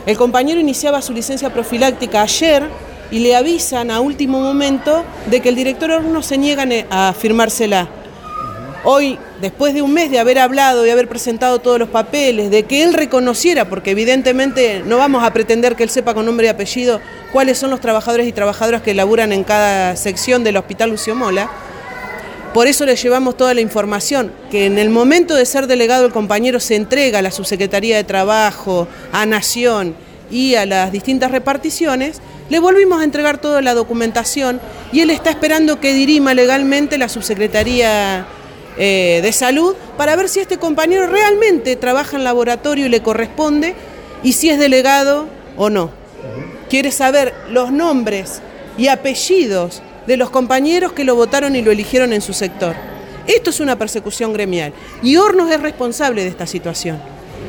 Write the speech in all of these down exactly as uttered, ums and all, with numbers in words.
El compañero iniciaba su licencia profiláctica ayer y le avisan a último momento de que el director Hornos se niega a firmársela. Hoy, después de un mes de haber hablado y haber presentado todos los papeles, de que él reconociera, porque evidentemente no vamos a pretender que él sepa con nombre y apellido cuáles son los trabajadores y trabajadoras que laburan en cada sección del Hospital Lucio Mola, por eso le llevamos toda la información, que en el momento de ser delegado el compañero se entrega a la Subsecretaría de Trabajo, a Nación y a las distintas reparticiones, le volvimos a entregar toda la documentación y él está esperando que dirima legalmente la Subsecretaría eh, de Salud para ver si este compañero realmente trabaja en laboratorio y le corresponde y si es delegado o no. Quiere saber los nombres y apellidos de los compañeros que lo votaron y lo eligieron en su sector. Esto es una persecución gremial y Hornos es responsable de esta situación.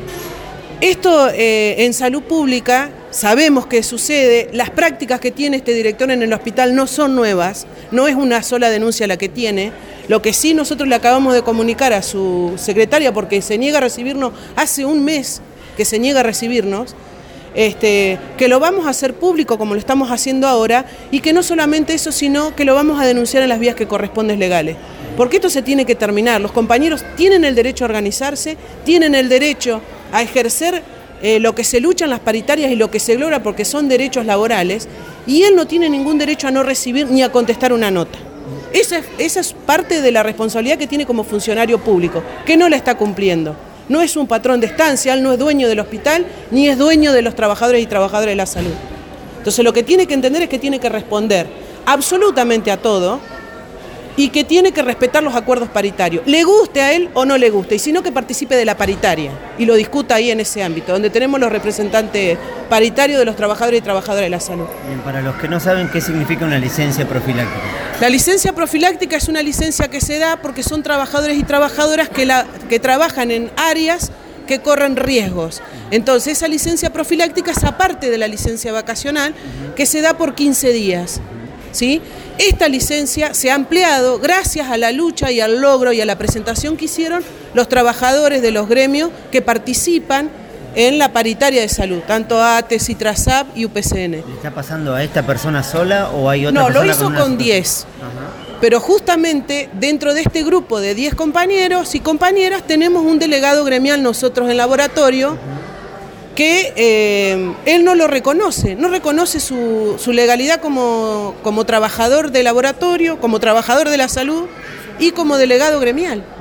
Esto eh, en salud pública sabemos que sucede, las prácticas que tiene este director en el hospital no son nuevas, no es una sola denuncia la que tiene, lo que sí nosotros le acabamos de comunicar a su secretaria porque se niega a recibirnos, hace un mes que se niega a recibirnos, Este, que lo vamos a hacer público como lo estamos haciendo ahora y que no solamente eso, sino que lo vamos a denunciar en las vías que corresponden legales. Porque esto se tiene que terminar, los compañeros tienen el derecho a organizarse, tienen el derecho a ejercer eh, lo que se lucha en las paritarias y lo que se logra porque son derechos laborales y él no tiene ningún derecho a no recibir ni a contestar una nota. Esa es, esa es parte de la responsabilidad que tiene como funcionario público, que no la está cumpliendo. No es un patrón de estancia, él no es dueño del hospital, ni es dueño de los trabajadores y trabajadoras de la salud. Entonces lo que tiene que entender es que tiene que responder absolutamente a todo y que tiene que respetar los acuerdos paritarios, le guste a él o no le guste, y si no que participe de la paritaria y lo discuta ahí en ese ámbito, donde tenemos los representantes paritarios de los trabajadores y trabajadoras de la salud. Bien, para los que no saben qué significa una licencia profiláctica. La licencia profiláctica es una licencia que se da porque son trabajadores y trabajadoras que, la, que trabajan en áreas que corren riesgos. Entonces esa licencia profiláctica es aparte de la licencia vacacional que se da por quince días. ¿Sí? Esta licencia se ha ampliado gracias a la lucha y al logro y a la presentación que hicieron los trabajadores de los gremios que participan en la paritaria de salud, tanto A T E, CITRASAP y U P C N. ¿Le está pasando a esta persona sola o hay otra no, persona? No, lo hizo con, con diez. Ajá. Pero justamente dentro de este grupo de diez compañeros y compañeras tenemos un delegado gremial nosotros en laboratorio, uh-huh, que eh, él no lo reconoce, no reconoce su, su legalidad como, como trabajador de laboratorio, como trabajador de la salud y como delegado gremial.